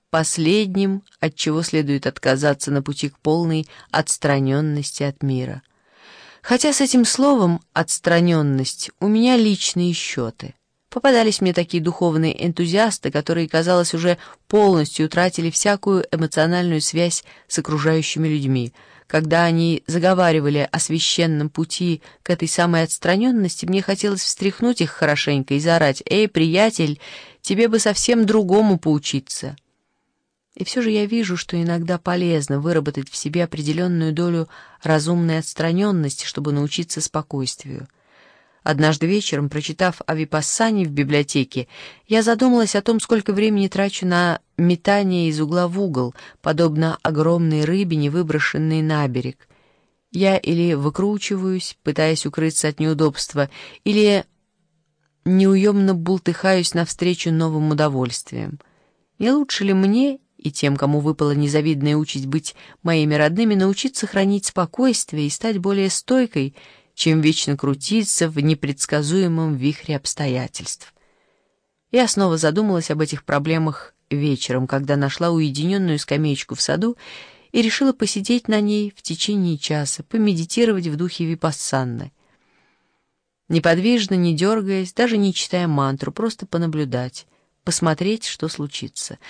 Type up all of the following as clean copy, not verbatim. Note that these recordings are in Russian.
последним, от чего следует отказаться на пути к полной отстраненности от мира. Хотя с этим словом «отстраненность» у меня личные счеты. Попадались мне такие духовные энтузиасты, которые, казалось, уже полностью утратили всякую эмоциональную связь с окружающими людьми. Когда они заговаривали о священном пути к этой самой отстраненности, мне хотелось встряхнуть их хорошенько и заорать: «Эй, приятель, тебе бы совсем другому поучиться!» И все же я вижу, что иногда полезно выработать в себе определенную долю разумной отстраненности, чтобы научиться спокойствию. Однажды вечером, прочитав о випассане в библиотеке, я задумалась о том, сколько времени трачу на метание из угла в угол, подобно огромной рыбине, выброшенной на берег. Я или выкручиваюсь, пытаясь укрыться от неудобства, или неуемно бултыхаюсь навстречу новым удовольствиям. Не лучше ли мне и тем, кому выпала незавидная участь быть моими родными, научиться хранить спокойствие и стать более стойкой, чем вечно крутиться в непредсказуемом вихре обстоятельств? Я снова задумалась об этих проблемах вечером, когда нашла уединенную скамеечку в саду и решила посидеть на ней в течение часа, помедитировать в духе випассаны. Неподвижно, не дергаясь, даже не читая мантру, просто понаблюдать, посмотреть, что случится.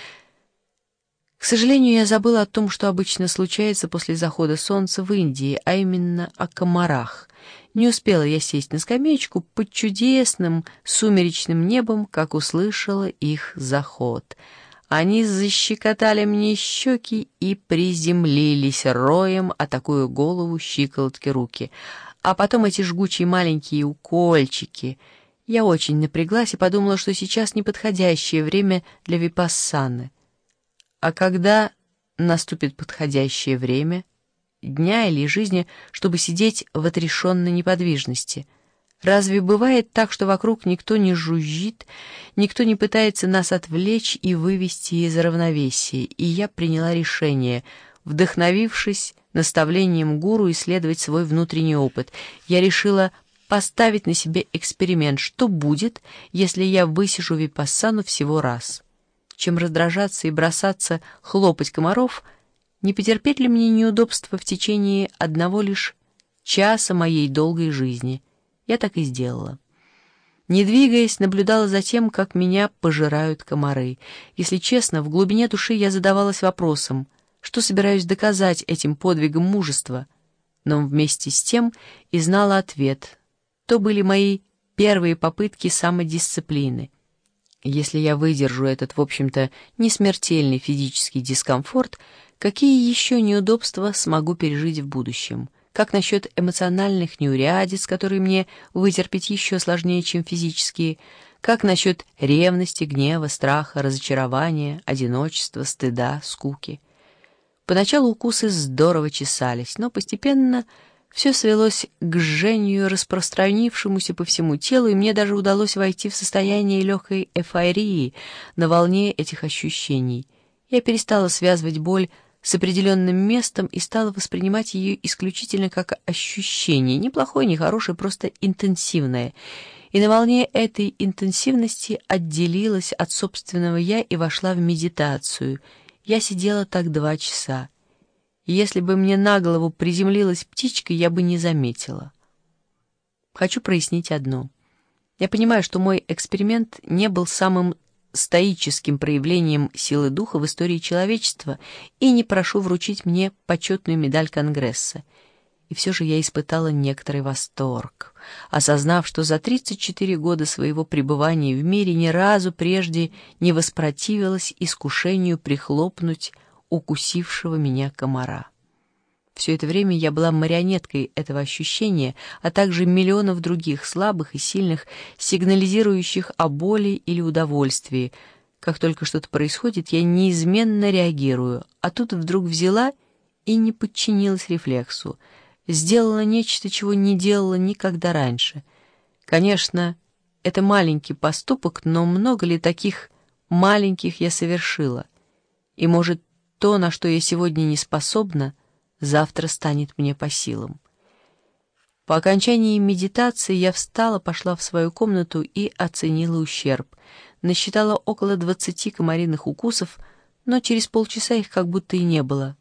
К сожалению, я забыла о том, что обычно случается после захода солнца в Индии, а именно о комарах. Не успела я сесть на скамеечку под чудесным сумеречным небом, как услышала их заход. Они защекотали мне щеки и приземлились роем, атакуя голову, щиколотки, руки. А потом эти жгучие маленькие укольчики. Я очень напряглась и подумала, что сейчас неподходящее время для випассаны. А когда наступит подходящее время, дня или жизни, чтобы сидеть в отрешенной неподвижности? Разве бывает так, что вокруг никто не жужжит, никто не пытается нас отвлечь и вывести из равновесия? И я приняла решение, вдохновившись наставлением гуру, исследовать свой внутренний опыт. Я решила поставить на себе эксперимент, что будет, если я высижу випассану всего раз. Чем раздражаться и бросаться хлопать комаров, не потерпеть ли мне неудобства в течение одного лишь часа моей долгой жизни? Я так и сделала. Не двигаясь, наблюдала за тем, как меня пожирают комары. Если честно, в глубине души я задавалась вопросом, что собираюсь доказать этим подвигом мужества, но вместе с тем и знала ответ. То были мои первые попытки самодисциплины. Если я выдержу этот, в общем-то, несмертельный физический дискомфорт, какие еще неудобства смогу пережить в будущем? Как насчет эмоциональных неурядиц, которые мне вытерпеть еще сложнее, чем физические? Как насчет ревности, гнева, страха, разочарования, одиночества, стыда, скуки? Поначалу укусы здорово чесались, но постепенно все свелось к жжению, распространившемуся по всему телу, и мне даже удалось войти в состояние легкой эйфории на волне этих ощущений. Я перестала связывать боль с определенным местом и стала воспринимать ее исключительно как ощущение, не плохое, не хорошее, просто интенсивное. И на волне этой интенсивности отделилась от собственного «я» и вошла в медитацию. Я сидела так 2 часа. И если бы мне на голову приземлилась птичка, я бы не заметила. Хочу прояснить одно. Я понимаю, что мой эксперимент не был самым стоическим проявлением силы духа в истории человечества, и не прошу вручить мне почетную медаль Конгресса. И все же я испытала некоторый восторг, осознав, что за 34 года своего пребывания в мире ни разу прежде не воспротивилась искушению прихлопнуть укусившего меня комара. Все это время я была марионеткой этого ощущения, а также миллионов других слабых и сильных, сигнализирующих о боли или удовольствии. Как только что-то происходит, я неизменно реагирую, а тут вдруг взяла и не подчинилась рефлексу. Сделала нечто, чего не делала никогда раньше. Конечно, это маленький поступок, но много ли таких маленьких я совершила? И, может, то, на что я сегодня не способна, завтра станет мне по силам. По окончании медитации я встала, пошла в свою комнату и оценила ущерб. Насчитала около 20 комариных укусов, но через полчаса их как будто и не было.